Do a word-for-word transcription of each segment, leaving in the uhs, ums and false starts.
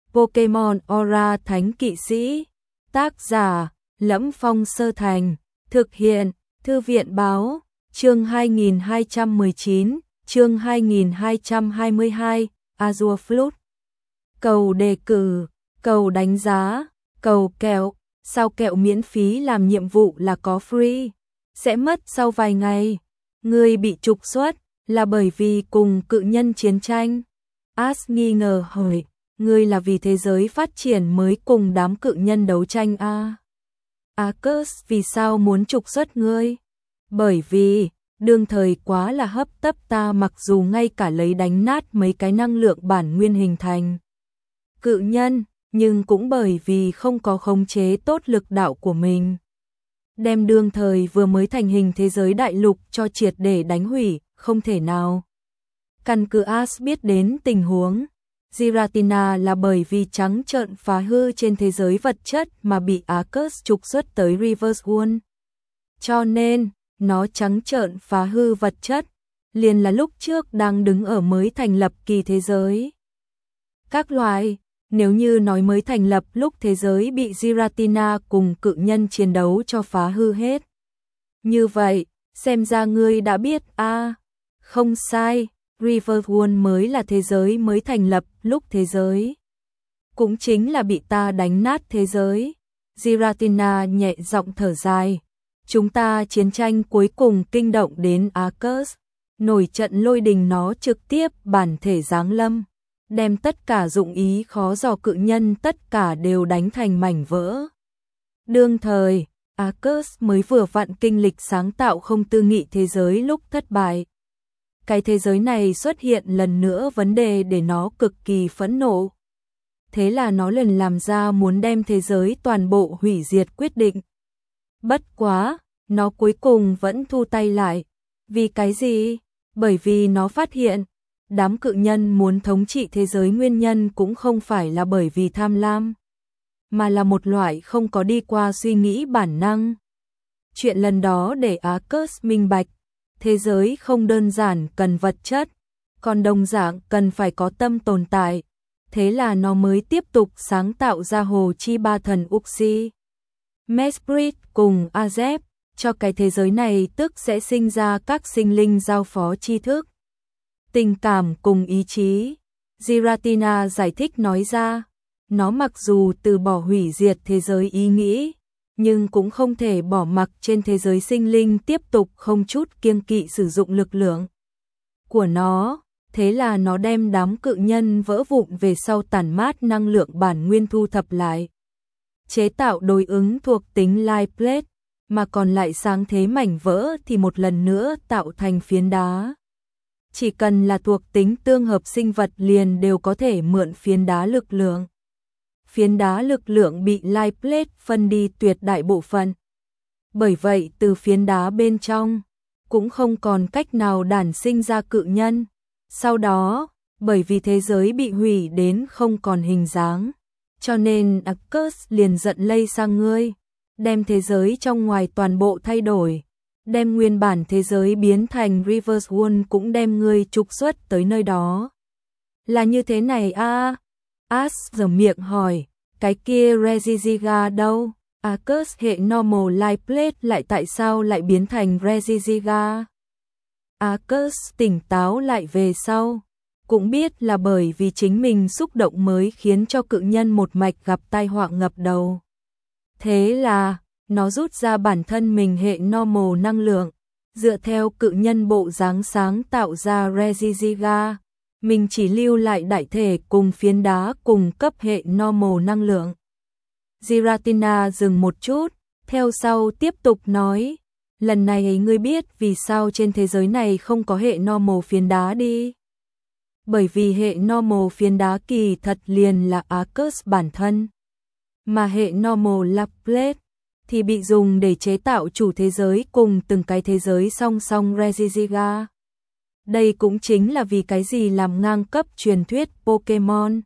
Pokemon Aura Thánh Kỵ Sĩ. Tác giả: Lẫm Phong Sơ Thành. Thực hiện: Thư viện báo. Chương hai nghìn hai trăm mười chín, chương hai nghìn hai trăm hai mươi hai, Azure Flute. Cầu đề cử, cầu đánh giá, cầu kẹo, sao kẹo miễn phí làm nhiệm vụ là có free, sẽ mất sau vài ngày. Người bị trục xuất là bởi vì cùng cự nhân chiến tranh. Ash nghi ngờ hỏi, ngươi là vì thế giới phát triển mới cùng đám cự nhân đấu tranh à? Arcus vì sao muốn trục xuất ngươi? Bởi vì, đương thời quá là hấp tấp ta, mặc dù ngay cả lấy đánh nát mấy cái năng lượng bản nguyên hình thành cự nhân, nhưng cũng bởi vì không có khống chế tốt lực đạo của mình. Đem đương thời vừa mới thành hình thế giới đại lục cho triệt để đánh hủy, không thể nào. Căn cứ Ash biết đến tình huống, Giratina là bởi vì trắng trợn phá hư trên thế giới vật chất mà bị Arcus trục xuất tới Reverse World. Cho nên, nó trắng trợn phá hư vật chất, liền là lúc trước đang đứng ở mới thành lập kỳ thế giới. Các loại, nếu như nói mới thành lập lúc thế giới bị Giratina cùng cự nhân chiến đấu cho phá hư hết. Như vậy, xem ra ngươi đã biết a à, không sai, Reverse World mới là thế giới mới thành lập lúc thế giới. Cũng chính là bị ta đánh nát thế giới. Giratina nhẹ giọng thở dài. Chúng ta chiến tranh cuối cùng kinh động đến Arcus, nổi trận lôi đình nó trực tiếp bản thể giáng lâm, đem tất cả dụng ý khó dò cự nhân tất cả đều đánh thành mảnh vỡ. Đương thời, Arcus mới vừa vặn kinh lịch sáng tạo không tư nghị thế giới lúc thất bại. Cái thế giới này xuất hiện lần nữa vấn đề để nó cực kỳ phẫn nộ. Thế là nó lần làm ra muốn đem thế giới toàn bộ hủy diệt quyết định. Bất quá, nó cuối cùng vẫn thu tay lại. Vì cái gì? Bởi vì nó phát hiện, đám cự nhân muốn thống trị thế giới nguyên nhân cũng không phải là bởi vì tham lam, mà là một loại không có đi qua suy nghĩ bản năng. Chuyện lần đó để Arcus minh bạch, thế giới không đơn giản cần vật chất, còn đồng dạng cần phải có tâm tồn tại. Thế là nó mới tiếp tục sáng tạo ra hồ chi ba thần Uxie, Mesprit cùng Azep, cho cái thế giới này tức sẽ sinh ra các sinh linh giao phó tri thức, tình cảm cùng ý chí. Giratina giải thích nói ra, nó mặc dù từ bỏ hủy diệt thế giới ý nghĩ, nhưng cũng không thể bỏ mặc trên thế giới sinh linh tiếp tục không chút kiêng kỵ sử dụng lực lượng của nó. Thế là nó đem đám cự nhân vỡ vụn về sau tản mát năng lượng bản nguyên thu thập lại, chế tạo đối ứng thuộc tính Light Plate, mà còn lại sáng thế mảnh vỡ thì một lần nữa tạo thành phiến đá. Chỉ cần là thuộc tính tương hợp sinh vật liền đều có thể mượn phiến đá lực lượng. Phiến đá lực lượng bị Light Plate phân đi tuyệt đại bộ phận. Bởi vậy từ phiến đá bên trong cũng không còn cách nào đản sinh ra cự nhân. Sau đó, bởi vì thế giới bị hủy đến không còn hình dáng, cho nên Arcus liền giận lây sang ngươi, đem thế giới trong ngoài toàn bộ thay đổi, đem nguyên bản thế giới biến thành Reverse World, cũng đem ngươi trục xuất tới nơi đó. Là như thế này a à? Ash giở miệng hỏi, cái kia Regigiga đâu? Arcus hệ Normal Light Plate lại tại sao lại biến thành Regigiga? Arcus tỉnh táo lại về sau, cũng biết là bởi vì chính mình xúc động mới khiến cho cự nhân một mạch gặp tai họa ngập đầu. Thế là, nó rút ra bản thân mình hệ normal năng lượng, dựa theo cự nhân bộ dáng sáng tạo ra Regigiga, mình chỉ lưu lại đại thể cùng phiến đá cùng cấp hệ normal năng lượng. Giratina dừng một chút, theo sau tiếp tục nói, lần này ngươi biết vì sao trên thế giới này không có hệ normal phiến đá đi. Bởi vì hệ normal phiến đá kỳ thật liền là Arcus bản thân, mà hệ normal Light Plate thì bị dùng để chế tạo chủ thế giới cùng từng cái thế giới song song Regigiga. Đây cũng chính là vì cái gì làm ngang cấp truyền thuyết Pokemon.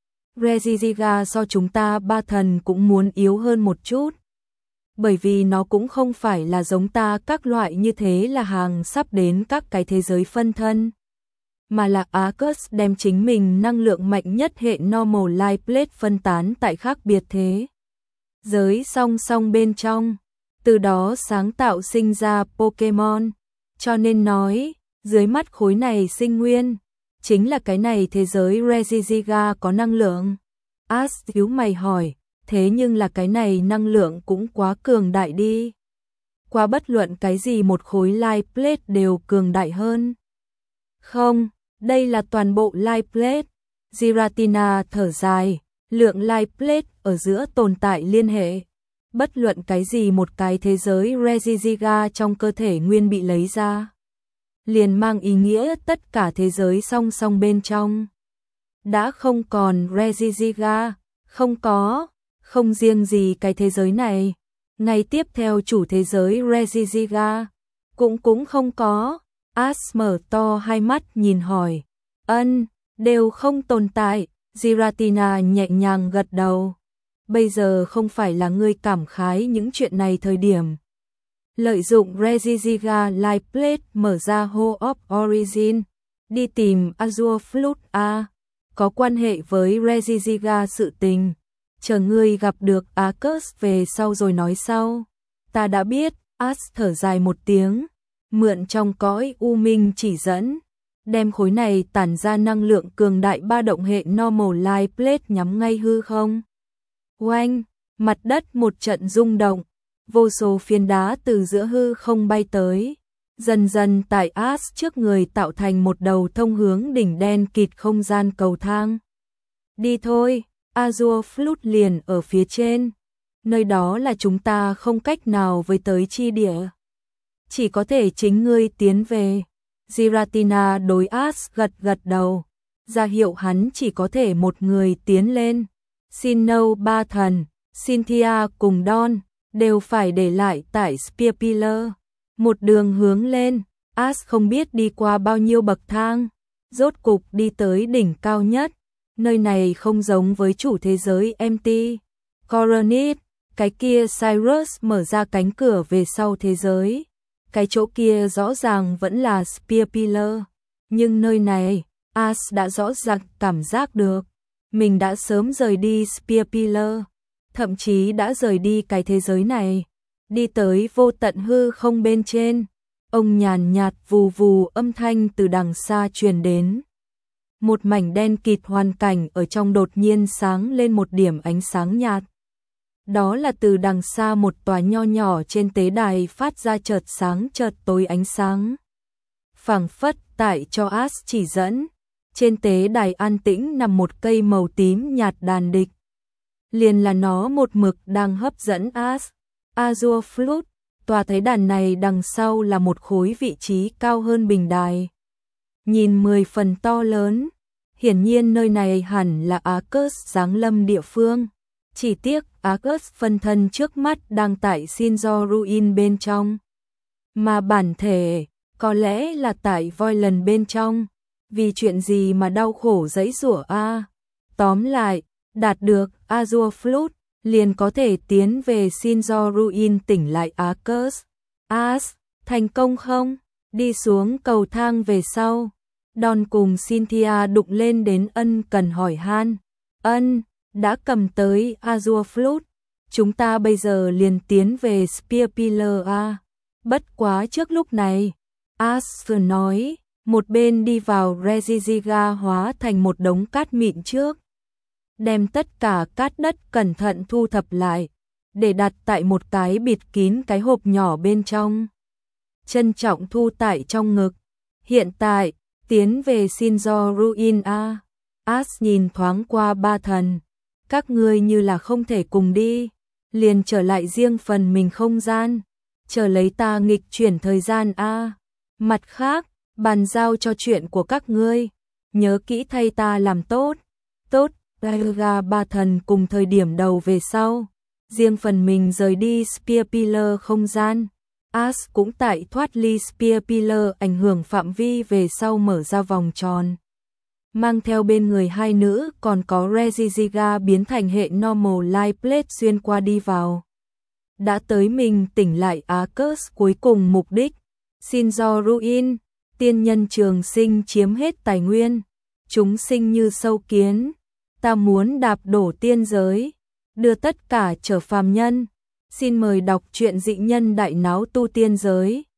Regigiga so chúng ta ba thần cũng muốn yếu hơn một chút. Bởi vì nó cũng không phải là giống ta các loại như thế là hàng sắp đến các cái thế giới phân thân. mà là Arcus đem chính mình năng lượng mạnh nhất hệ Normal Light Plate phân tán tại khác biệt thế giới song song bên trong, từ đó sáng tạo sinh ra Pokemon. Cho nên nói, dưới mắt khối này sinh nguyên, chính là cái này thế giới Regigiga có năng lượng. Ash nhíu mày hỏi, thế nhưng là cái này năng lượng cũng quá cường đại đi. Qua bất luận cái gì một khối Light Plate đều cường đại hơn. Không, đây là toàn bộ Light Plate. Giratina thở dài, lượng Light Plate ở giữa tồn tại liên hệ. Bất luận cái gì một cái thế giới Regigiga trong cơ thể nguyên bị lấy ra, liền mang ý nghĩa tất cả thế giới song song bên trong đã không còn Regigiga, không có, không riêng gì cái thế giới này, ngay tiếp theo chủ thế giới Regigiga cũng cũng không có. Ash mở to hai mắt nhìn hỏi, ân, đều không tồn tại. Giratina nhẹ nhàng gật đầu. Bây giờ không phải là ngươi cảm khái những chuyện này thời điểm. Lợi dụng Regigiga Light Plate mở ra Hole of Origin, đi tìm Azure Flute A, có quan hệ với Regigiga sự tình. Chờ ngươi gặp được Arcus về sau rồi nói sau. Ta đã biết. Ash thở dài một tiếng, mượn trong cõi u minh chỉ dẫn, đem khối này tản ra năng lượng cường đại ba động hệ Normal Light Plate nhắm ngay hư không. Oanh, mặt đất một trận rung động, vô số phiến đá từ giữa hư không bay tới, dần dần tại Ash trước người tạo thành một đầu thông hướng đỉnh đen kịt không gian cầu thang. Đi thôi, Azure Flute liền ở phía trên, nơi đó là chúng ta không cách nào với tới chi địa. Chỉ có thể chính ngươi tiến về. Giratina đối Ash gật gật đầu, ra hiệu hắn chỉ có thể một người tiến lên. Sinnoh ba thần, Cynthia cùng Dawn đều phải để lại tại Spear Pillar. Một đường hướng lên, Ash không biết đi qua bao nhiêu bậc thang, rốt cục đi tới đỉnh cao nhất. Nơi này không giống với chủ thế giới empty Coronet, cái kia Cyrus mở ra cánh cửa về sau thế giới. Cái chỗ kia rõ ràng vẫn là Spear Pillar, nhưng nơi này, Ash đã rõ ràng cảm giác được, mình đã sớm rời đi Spear Pillar, thậm chí đã rời đi cái thế giới này, đi tới vô tận hư không bên trên. Ông nhàn nhạt vù vù âm thanh từ đằng xa truyền đến. Một mảnh đen kịt hoàn cảnh ở trong đột nhiên sáng lên một điểm ánh sáng nhạt. Đó là từ đằng xa một tòa nho nhỏ trên tế đài phát ra chợt sáng chợt tối ánh sáng. Phảng phất tại cho Ash chỉ dẫn, trên tế đài an tĩnh nằm một cây màu tím nhạt đàn địch. Liền là nó một mực đang hấp dẫn Ash. Azure Flute, tòa tế đàn này đằng sau là một khối vị trí cao hơn bình đài. Nhìn mười phần to lớn, hiển nhiên nơi này hẳn là Arcus giáng lâm địa phương. Chỉ tiếc Arcus phân thân trước mắt đang tại Sinnoh Ruin bên trong, mà bản thể có lẽ là tại Voidland bên trong. Vì chuyện gì mà đau khổ giãy giụa a? À? Tóm lại, đạt được Azure Flute liền có thể tiến về Sinnoh Ruin tỉnh lại Arcus. Ash, thành công không? Đi xuống cầu thang về sau, Dawn cùng Cynthia đụng lên đến ân cần hỏi han. Ân, đã cầm tới Azure Flute, chúng ta bây giờ liền tiến về Spear Pillar a. Bất quá trước lúc này, Ash vừa nói, một bên đi vào Regigiga hóa thành một đống cát mịn trước. Đem tất cả cát đất cẩn thận thu thập lại, để đặt tại một cái bịt kín cái hộp nhỏ bên trong. Trân trọng thu tại trong ngực. Hiện tại, tiến về Sinnoh Ruin a. Ash nhìn thoáng qua ba thần. Các ngươi như là không thể cùng đi, liền trở lại riêng phần mình không gian, chờ lấy ta nghịch chuyển thời gian a. Mặt khác, bàn giao cho chuyện của các ngươi, nhớ kỹ thay ta làm tốt. Tốt. Gaga ba thần cùng thời điểm đầu về sau, riêng phần mình rời đi Spear Pillar không gian. Ash cũng tại thoát ly Spear Pillar ảnh hưởng phạm vi về sau mở ra vòng tròn. Mang theo bên người hai nữ còn có Regigiga biến thành hệ Normal Light Plate xuyên qua đi vào. Đã tới mình tỉnh lại Arcus cuối cùng mục đích, Sinnoh Ruin. tiên nhân trường sinh chiếm hết tài nguyên, chúng sinh như sâu kiến, ta muốn đạp đổ tiên giới, đưa tất cả trở phàm nhân. Xin mời đọc truyện Dị Nhân Đại Náo Tu Tiên Giới.